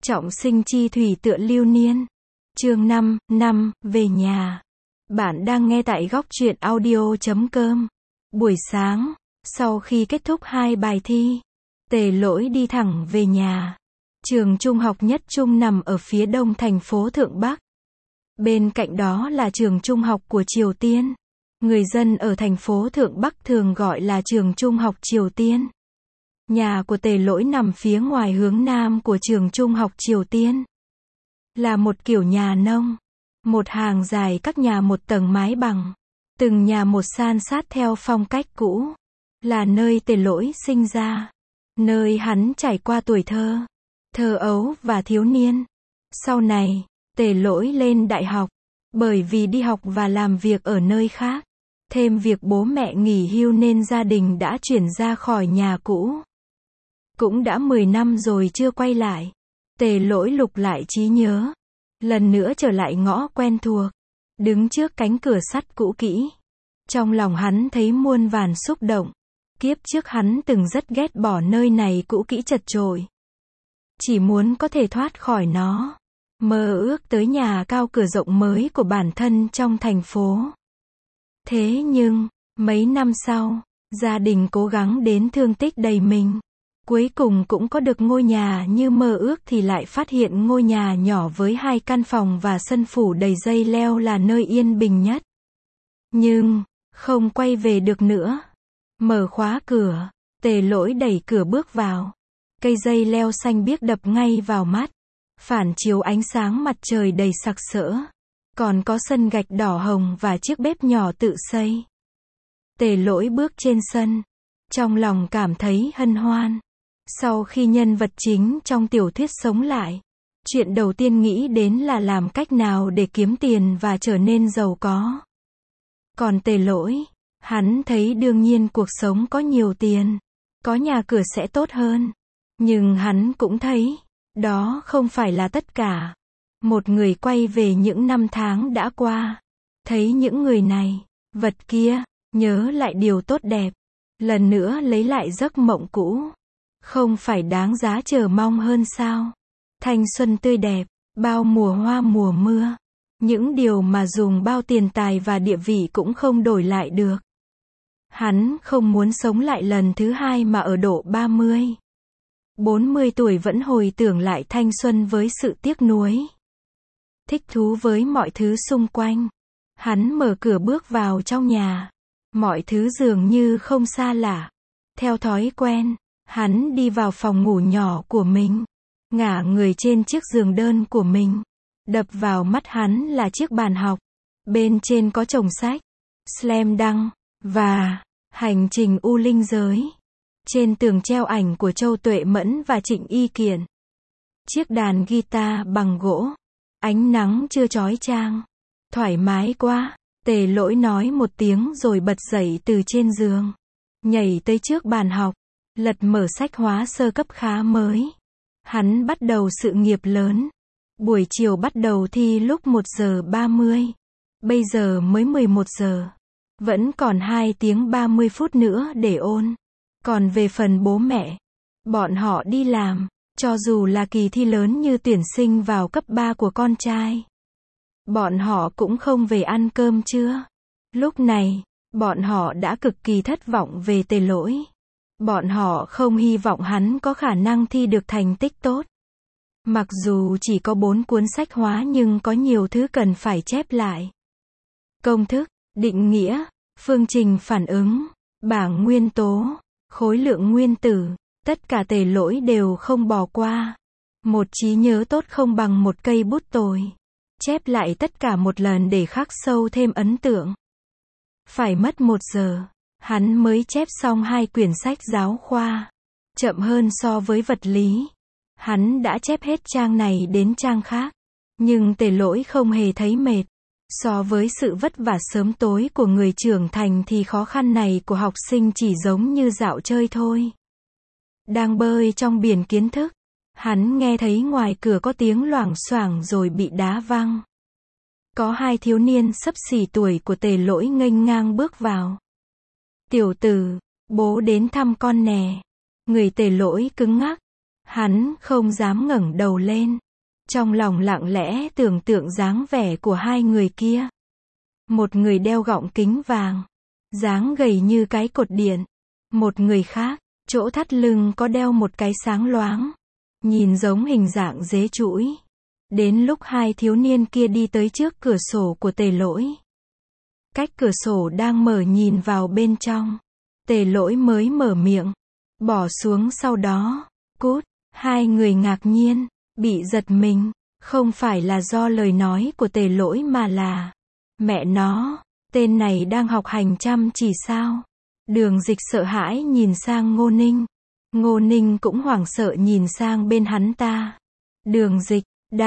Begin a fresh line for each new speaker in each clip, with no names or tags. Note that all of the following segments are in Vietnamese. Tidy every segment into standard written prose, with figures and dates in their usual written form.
Trọng sinh chi thủy tựa lưu niên. Chương 5, về nhà. Bạn đang nghe tại góc truyện audio.com. Buổi sáng, sau khi kết thúc 2 bài thi, Tề Lỗi đi thẳng về nhà. Trường trung học Nhất Trung nằm ở phía đông thành phố Thượng Bắc. Bên cạnh đó là trường trung học của Triều Tiên. Người dân ở thành phố Thượng Bắc thường gọi là trường trung học Triều Tiên. Nhà của Tề Lỗi nằm phía ngoài hướng nam của trường trung học Triều Tiên. Là một kiểu nhà nông. Một hàng dài các nhà một tầng mái bằng. Từng nhà một san sát theo phong cách cũ. Là nơi Tề Lỗi sinh ra. Nơi hắn trải qua tuổi thơ, thơ ấu và thiếu niên. Sau này, Tề Lỗi lên đại học. Bởi vì đi học và làm việc ở nơi khác. Thêm việc bố mẹ nghỉ hưu nên gia đình đã chuyển ra khỏi nhà cũ. Cũng đã 10 năm rồi chưa quay lại. Tề Lỗi lục lại trí nhớ. Lần nữa trở lại ngõ quen thuộc. Đứng trước cánh cửa sắt cũ kỹ. Trong lòng hắn thấy muôn vàn xúc động. Kiếp trước hắn từng rất ghét bỏ nơi này cũ kỹ chật chội. Chỉ muốn có thể thoát khỏi nó. Mơ ước tới nhà cao cửa rộng mới của bản thân trong thành phố. Thế nhưng, mấy năm sau, gia đình cố gắng đến thương tích đầy mình. Cuối cùng cũng có được ngôi nhà như mơ ước thì lại phát hiện ngôi nhà nhỏ với 2 căn phòng và sân phủ đầy dây leo là nơi yên bình nhất. Nhưng, không quay về được nữa. Mở khóa cửa, Tề Lỗi đẩy cửa bước vào. Cây dây leo xanh biếc đập ngay vào mắt. Phản chiếu ánh sáng mặt trời đầy sặc sỡ. Còn có sân gạch đỏ hồng và chiếc bếp nhỏ tự xây. Tề Lỗi bước trên sân. Trong lòng cảm thấy hân hoan. Sau khi nhân vật chính trong tiểu thuyết sống lại, chuyện đầu tiên nghĩ đến là làm cách nào để kiếm tiền và trở nên giàu có. Còn Tề Lỗi, hắn thấy đương nhiên cuộc sống có nhiều tiền, có nhà cửa sẽ tốt hơn. Nhưng hắn cũng thấy, đó không phải là tất cả. Một người quay về những năm tháng đã qua. Thấy những người này, vật kia, nhớ lại điều tốt đẹp. Lần nữa lấy lại giấc mộng cũ. Không phải đáng giá chờ mong hơn sao? Thanh xuân tươi đẹp, bao mùa hoa mùa mưa. Những điều mà dùng bao tiền tài và địa vị cũng không đổi lại được. Hắn không muốn sống lại lần thứ hai mà ở độ 30. 40 tuổi vẫn hồi tưởng lại thanh xuân với sự tiếc nuối. Thích thú với mọi thứ xung quanh. Hắn mở cửa bước vào trong nhà. Mọi thứ dường như không xa lạ. Theo thói quen, hắn đi vào phòng ngủ nhỏ của mình. Ngả người trên chiếc giường đơn của mình. Đập vào mắt hắn là chiếc bàn học. Bên trên có chồng sách, Slam Dunk, và Hành trình U Linh Giới. Trên tường treo ảnh của Châu Tuệ Mẫn và Trịnh Y Kiện. Chiếc đàn guitar bằng gỗ. Ánh nắng chưa chói chang. Thoải mái quá. Tề Lỗi nói một tiếng rồi bật dậy từ trên giường. Nhảy tới trước bàn học. Lật mở sách hóa sơ cấp khá mới. Hắn bắt đầu sự nghiệp lớn. Buổi chiều bắt đầu thi lúc 1 giờ 30. Bây giờ mới 11 giờ. Vẫn còn 2 tiếng 30 phút nữa để ôn. Còn về phần bố mẹ, bọn họ đi làm, cho dù là kỳ thi lớn như tuyển sinh vào cấp 3 của con trai. Bọn họ cũng không về ăn cơm trưa. Lúc này, bọn họ đã cực kỳ thất vọng về Tề Lỗi. Bọn họ không hy vọng hắn có khả năng thi được thành tích tốt. Mặc dù chỉ có 4 cuốn sách hóa nhưng có nhiều thứ cần phải chép lại. Công thức, định nghĩa, phương trình phản ứng, bảng nguyên tố, khối lượng nguyên tử, tất cả Tề Lỗi đều không bỏ qua. Một trí nhớ tốt không bằng một cây bút tồi. Chép lại tất cả một lần để khắc sâu thêm ấn tượng. Phải mất 1 giờ, hắn mới chép xong 2 quyển sách giáo khoa. Chậm hơn so với vật lý. Hắn đã chép hết trang này đến trang khác. Nhưng Tề Lỗi không hề thấy mệt. So với sự vất vả sớm tối của người trưởng thành thì khó khăn này của học sinh chỉ giống như dạo chơi thôi. Đang bơi trong biển kiến thức, hắn nghe thấy ngoài cửa có tiếng loảng xoảng rồi bị đá văng. Có 2 thiếu niên xấp xỉ tuổi của Tề Lỗi nghênh ngang bước vào. Tiểu tử, bố đến thăm con nè. Người Tề Lỗi cứng ngắc. Hắn không dám ngẩng đầu lên. Trong lòng lặng lẽ tưởng tượng dáng vẻ của hai người kia. Một người đeo gọng kính vàng, dáng gầy như cái cột điện. Một người khác, chỗ thắt lưng có đeo một cái sáng loáng, nhìn giống hình dạng dế chũi. Đến lúc hai thiếu niên kia đi tới trước cửa sổ của Tề Lỗi. Cách cửa sổ đang mở nhìn vào bên trong. Tề Lỗi mới mở miệng. Bỏ xuống sau đó. Cút. Hai người ngạc nhiên, bị giật mình. Không phải là do lời nói của Tề Lỗi mà là mẹ nó, tên này đang học hành chăm chỉ sao? Đường Dịch sợ hãi nhìn sang Ngô Ninh. Ngô Ninh cũng hoảng sợ nhìn sang bên hắn ta. Đường Dịch,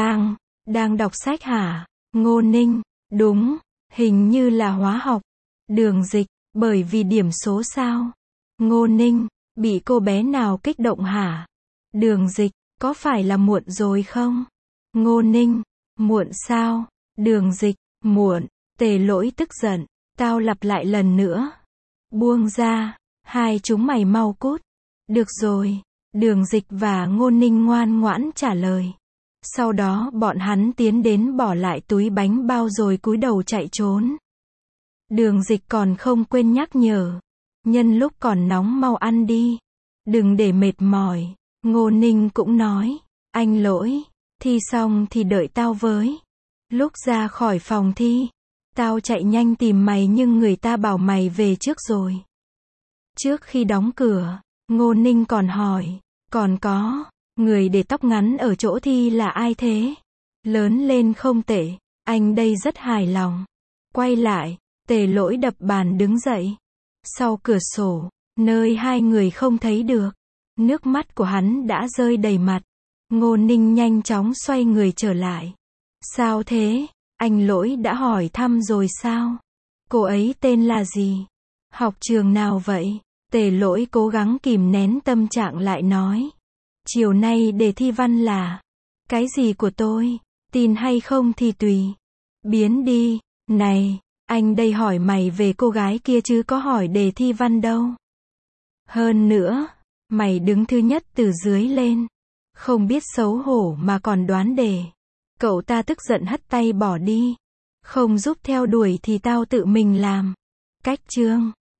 đang đọc sách hả? Ngô Ninh, đúng, hình như là hóa học. Đường Dịch, bởi vì điểm số sao? Ngô Ninh, bị cô bé nào kích động hả? Đường Dịch, có phải là muộn rồi không? Ngô Ninh, muộn sao? Đường Dịch, muộn. Tề Lỗi tức giận, tao lặp lại lần nữa. Buông ra, hai chúng mày mau cút. Được rồi. Đường Dịch và Ngô Ninh ngoan ngoãn trả lời. Sau đó bọn hắn tiến đến bỏ lại túi bánh bao rồi cúi đầu chạy trốn. Đường Dịch còn không quên nhắc nhở. Nhân lúc còn nóng mau ăn đi. Đừng để mệt mỏi. Ngô Ninh cũng nói. Anh Lỗi, thi xong thì đợi tao với. Lúc ra khỏi phòng thi, tao chạy nhanh tìm mày nhưng người ta bảo mày về trước rồi. Trước khi đóng cửa, Ngô Ninh còn hỏi. Còn có, người để tóc ngắn ở chỗ thi là ai thế? Lớn lên không tệ, anh đây rất hài lòng. Quay lại, Tề Lỗi đập bàn đứng dậy. Sau cửa sổ, nơi hai người không thấy được, nước mắt của hắn đã rơi đầy mặt. Ngô Ninh nhanh chóng xoay người trở lại. Sao thế? Anh Lỗi đã hỏi thăm rồi sao? Cô ấy tên là gì? Học trường nào vậy? Tề Lỗi cố gắng kìm nén tâm trạng lại nói. Chiều nay đề thi văn là cái gì của tôi? Tin hay không thì tùy. Biến đi. Này, anh đây hỏi mày về cô gái kia chứ có hỏi đề thi văn đâu. Hơn nữa, mày đứng thứ nhất từ dưới lên. Không biết xấu hổ mà còn đoán đề. Cậu ta tức giận hất tay bỏ đi. Không giúp theo đuổi thì tao tự mình làm. Cách chương